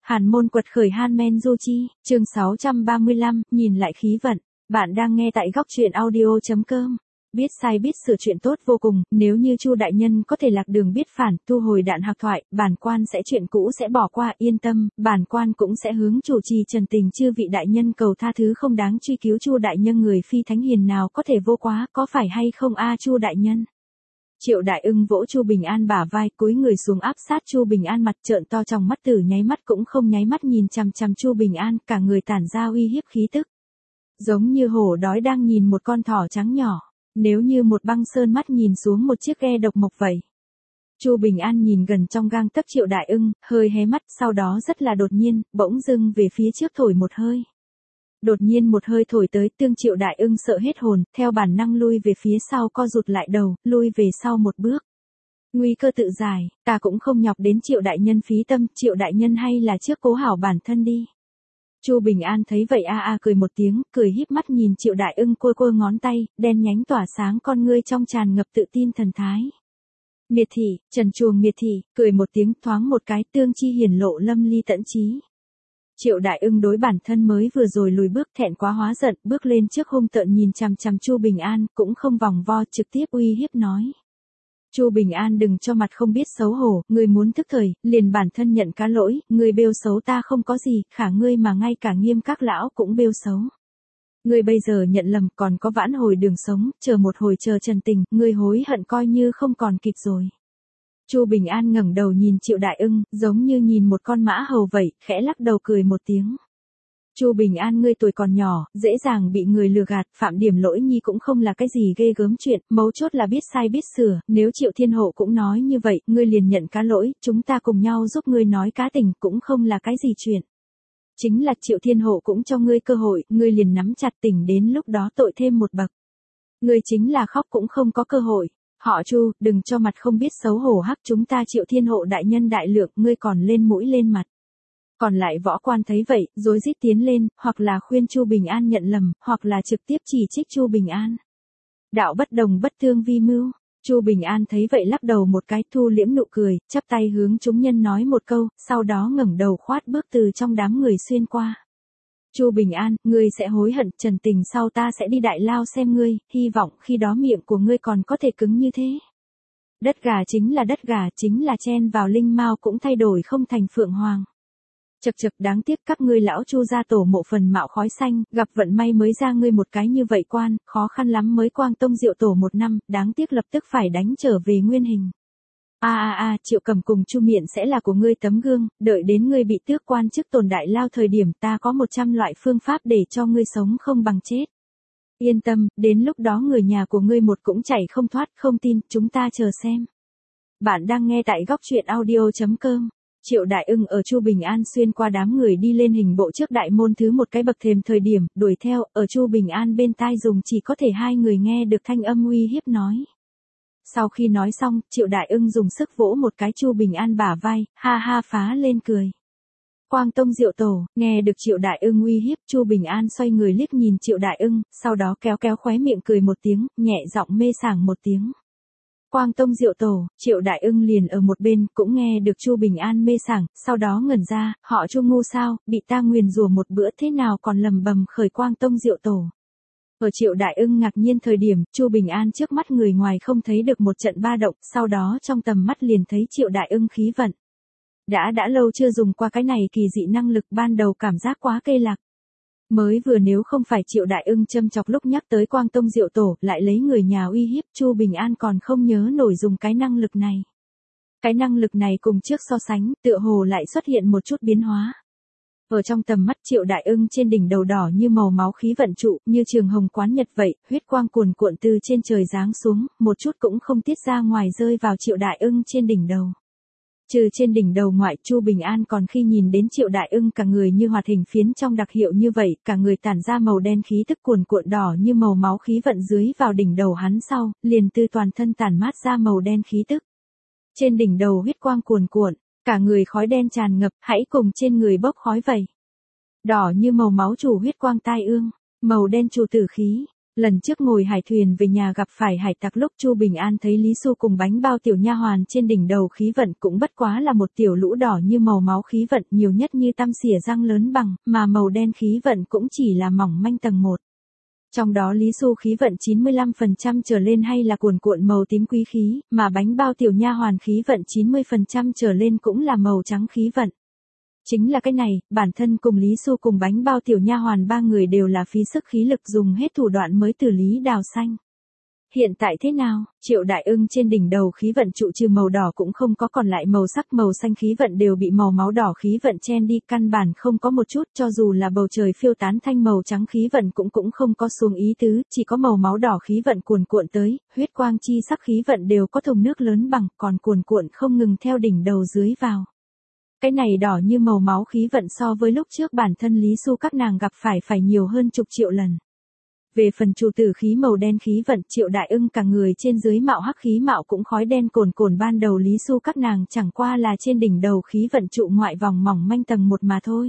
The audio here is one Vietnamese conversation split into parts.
Hàn môn quật khởi Hanmen Du Chi, chương 635, nhìn lại khí vận. Bạn đang nghe tại góc truyện audio.com. Biết sai biết sửa chuyện tốt vô cùng, nếu như Chu đại nhân có thể lạc đường biết phản, thu hồi đạn hạc thoại, bản quan sẽ chuyện cũ sẽ bỏ qua, yên tâm, bản quan cũng sẽ hướng chủ trì trần tình chư vị đại nhân cầu tha thứ không đáng truy cứu Chu đại nhân người phi thánh hiền nào có thể vô quá, có phải hay không a Chu đại nhân? Triệu Đại Ưng vỗ Chu Bình An bả vai, cúi người xuống áp sát Chu Bình An, mặt trợn to trong mắt tử nháy mắt cũng không nháy mắt nhìn chằm chằm Chu Bình An, cả người tản ra uy hiếp khí tức. Giống như hổ đói đang nhìn một con thỏ trắng nhỏ, nếu như một băng sơn mắt nhìn xuống một chiếc ghe độc mộc vậy. Chu Bình An nhìn gần trong gang tấc Triệu Đại Ưng, hơi hé mắt, sau đó rất là đột nhiên, bỗng dưng về phía trước thổi một hơi. Đột nhiên một hơi thổi tới, tương Triệu Đại Ưng sợ hết hồn, theo bản năng lui về phía sau, co rụt lại đầu, lui về sau một bước. Nguy cơ tự giải, ta cũng không nhọc đến Triệu đại nhân phí tâm, Triệu đại nhân hay là trước cố hảo bản thân đi. Chu Bình An thấy vậy cười một tiếng, cười híp mắt nhìn Triệu Đại Ưng cua ngón tay, đen nhánh tỏa sáng con ngươi trong tràn ngập tự tin thần thái. Miệt thị, trần truồng miệt thị, cười một tiếng thoáng một cái, tương chi hiển lộ lâm ly tận trí. Triệu Đại Ưng đối bản thân mới vừa rồi lùi bước thẹn quá hóa giận, bước lên trước hung tợn nhìn chằm chằm Chu Bình An, cũng không vòng vo, trực tiếp uy hiếp nói. Chu Bình An đừng cho mặt không biết xấu hổ, ngươi muốn thức thời, liền bản thân nhận cá lỗi, ngươi bêu xấu ta không có gì, khả ngươi mà ngay cả Nghiêm các lão cũng bêu xấu. Ngươi bây giờ nhận lầm còn có vãn hồi đường sống, chờ một hồi chờ trần tình, ngươi hối hận coi như không còn kịp rồi. Chu Bình An ngẩng đầu nhìn Triệu Đại Ưng, giống như nhìn một con mã hầu vậy, khẽ lắc đầu cười một tiếng. Chu Bình An ngươi tuổi còn nhỏ, dễ dàng bị người lừa gạt, phạm điểm lỗi nhi cũng không là cái gì ghê gớm chuyện, mấu chốt là biết sai biết sửa, nếu Triệu Thiên Hộ cũng nói như vậy, ngươi liền nhận cá lỗi, chúng ta cùng nhau giúp ngươi nói cá tình cũng không là cái gì chuyện. Chính là Triệu Thiên Hộ cũng cho ngươi cơ hội, ngươi liền nắm chặt tình đến lúc đó tội thêm một bậc. Ngươi chính là khóc cũng không có cơ hội. Họ Chu, đừng cho mặt không biết xấu hổ hắc chúng ta Triệu Thiên Hộ đại nhân đại lượng, ngươi còn lên mũi lên mặt. Còn lại võ quan thấy vậy, rối rít tiến lên, hoặc là khuyên Chu Bình An nhận lầm, hoặc là trực tiếp chỉ trích Chu Bình An. Đạo bất đồng bất thương vi mưu. Chu Bình An thấy vậy lắc đầu một cái, thu liễm nụ cười, chắp tay hướng chúng nhân nói một câu, sau đó ngẩng đầu khoát bước từ trong đám người xuyên qua. Chu Bình An, ngươi sẽ hối hận, trần tình sau ta sẽ đi Đại Lao xem ngươi, hy vọng khi đó miệng của ngươi còn có thể cứng như thế. Đất gà chính là đất gà, chính là chen vào linh mao cũng thay đổi không thành phượng hoàng. Chật đáng tiếc các ngươi lão Chu gia tổ mộ phần mạo khói xanh, gặp vận may mới ra ngươi một cái như vậy quan, khó khăn lắm mới quang tông diệu tổ một năm, đáng tiếc lập tức phải đánh trở về nguyên hình. Triệu Cầm cùng Chu Miện sẽ là của ngươi tấm gương, đợi đến ngươi bị tước quan chức tồn Đại Lao thời điểm ta có 100 loại phương pháp để cho ngươi sống không bằng chết. Yên tâm, đến lúc đó người nhà của ngươi một cũng chạy không thoát, không tin, chúng ta chờ xem. Bạn đang nghe tại góc truyện audio.com. Triệu Đại Ưng ở Chu Bình An xuyên qua đám người đi lên hình bộ trước đại môn thứ một cái bậc thềm thời điểm, đuổi theo, ở Chu Bình An bên tai dùng chỉ có thể hai người nghe được thanh âm uy hiếp nói. Sau khi nói xong, Triệu Đại Ưng dùng sức vỗ một cái Chu Bình An bả vai, ha phá lên cười. Quang tông diệu tổ, nghe được Triệu Đại Ưng uy hiếp, Chu Bình An xoay người liếc nhìn Triệu Đại Ưng, sau đó kéo khóe miệng cười một tiếng, nhẹ giọng mê sảng một tiếng. Quang tông diệu tổ, Triệu Đại Ưng liền ở một bên, cũng nghe được Chu Bình An mê sảng, sau đó ngẩn ra, họ Chu ngu sao, bị ta nguyền rủa một bữa thế nào còn lầm bầm khởi Quang tông diệu tổ. Ở Triệu Đại Ưng ngạc nhiên thời điểm, Chu Bình An trước mắt người ngoài không thấy được một trận ba động, sau đó trong tầm mắt liền thấy Triệu Đại Ưng khí vận. Đã lâu chưa dùng qua cái này kỳ dị năng lực, ban đầu cảm giác quá cây lạc. Mới vừa nếu không phải Triệu Đại Ưng châm chọc lúc nhắc tới Quang tông diệu tổ, lại lấy người nhà uy hiếp, Chu Bình An còn không nhớ nổi dùng cái năng lực này. Cái năng lực này cùng trước so sánh, tựa hồ lại xuất hiện một chút biến hóa. Ở trong tầm mắt Triệu Đại Ưng trên đỉnh đầu đỏ như màu máu khí vận trụ, như trường hồng quán nhật vậy, huyết quang cuồn cuộn từ trên trời giáng xuống, một chút cũng không tiết ra ngoài rơi vào Triệu Đại Ưng trên đỉnh đầu. Trừ trên đỉnh đầu ngoại, Chu Bình An còn khi nhìn đến Triệu Đại Ưng cả người như hoạt hình phiến trong đặc hiệu như vậy, cả người tản ra màu đen khí tức cuồn cuộn đỏ như màu máu khí vận dưới vào đỉnh đầu hắn sau, liền từ toàn thân tản mát ra màu đen khí tức. Trên đỉnh đầu huyết quang cuồn cuộn, cả người khói đen tràn ngập, hãy cùng trên người bốc khói vậy. Đỏ như màu máu chủ huyết quang tai ương, màu đen chủ tử khí, Lần trước ngồi hải thuyền về nhà gặp phải hải tặc lúc Chu Bình An thấy Lý Xu cùng bánh bao tiểu nha hoàn trên đỉnh đầu khí vận cũng bất quá là một tiểu lũ đỏ như màu máu khí vận nhiều nhất như tăm xỉa răng lớn bằng, mà màu đen khí vận cũng chỉ là mỏng manh tầng 1. Trong đó Lý Xu khí vận 95% trở lên hay là cuồn cuộn màu tím quý khí, mà bánh bao tiểu nha hoàn khí vận 90% trở lên cũng là màu trắng khí vận. Chính là cái này, bản thân cùng Lý Xu cùng bánh bao tiểu nha hoàn ba người đều là phí sức khí lực dùng hết thủ đoạn mới từ Lý Đào xanh. Hiện tại thế nào, Triệu Đại Ưng trên đỉnh đầu khí vận trụ trừ màu đỏ cũng không có, còn lại màu sắc màu xanh khí vận đều bị màu máu đỏ khí vận chen đi, căn bản không có một chút, cho dù là bầu trời phiêu tán thanh màu trắng khí vận cũng không có xuống ý tứ, chỉ có màu máu đỏ khí vận cuồn cuộn tới, huyết quang chi sắc khí vận đều có thùng nước lớn bằng, còn cuồn cuộn không ngừng theo đỉnh đầu dưới vào. Cái này đỏ như màu máu khí vận so với lúc trước bản thân Lý Xu các nàng gặp phải nhiều hơn chục triệu lần. Về phần trụ tử khí màu đen khí vận, Triệu Đại Ưng cả người trên dưới mạo hắc khí mạo cũng khói đen cồn cồn, ban đầu Lý Xu các nàng chẳng qua là trên đỉnh đầu khí vận trụ ngoại vòng mỏng manh tầng 1 mà thôi.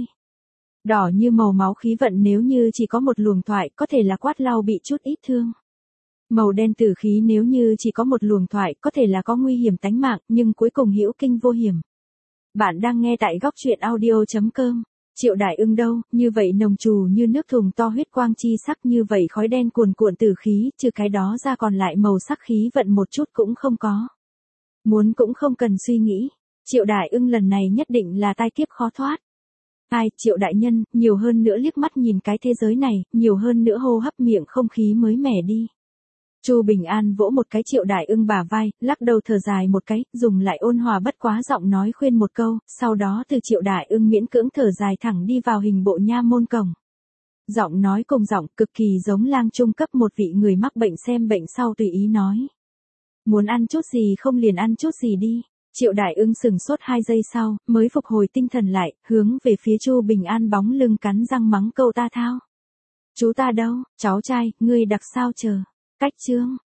Đỏ như màu máu khí vận nếu như chỉ có một luồng thoại có thể là quát lau bị chút ít thương. Màu đen tử khí nếu như chỉ có một luồng thoại có thể là có nguy hiểm tánh mạng, nhưng cuối cùng hữu kinh vô hiểm. Bạn đang nghe tại góc truyện audio.com. Triệu Đại Ưng đâu, như vậy nồng trù như nước thùng to huyết quang chi sắc, như vậy khói đen cuồn cuộn tử khí, trừ cái đó ra còn lại màu sắc khí vận một chút cũng không có. Muốn cũng không cần suy nghĩ, Triệu Đại Ưng lần này nhất định là tai kiếp khó thoát. Ai, Triệu đại nhân, nhiều hơn nữa liếc mắt nhìn cái thế giới này, nhiều hơn nữa hô hấp miệng không khí mới mẻ đi. Chu Bình An vỗ một cái Triệu Đại Ưng bả vai, lắc đầu thở dài một cái, dùng lại ôn hòa bất quá giọng nói khuyên một câu, sau đó từ Triệu Đại Ưng miễn cưỡng thở dài thẳng đi vào hình bộ nha môn cổng. Giọng nói cùng giọng cực kỳ giống lang trung cấp một vị người mắc bệnh xem bệnh sau tùy ý nói. Muốn ăn chút gì không liền ăn chút gì đi. Triệu Đại Ưng sừng sốt 2 giây sau, mới phục hồi tinh thần lại, hướng về phía Chu Bình An bóng lưng cắn răng mắng câu ta thao. Chú ta đâu, cháu trai, ngươi đặc sao chờ. Cách chương.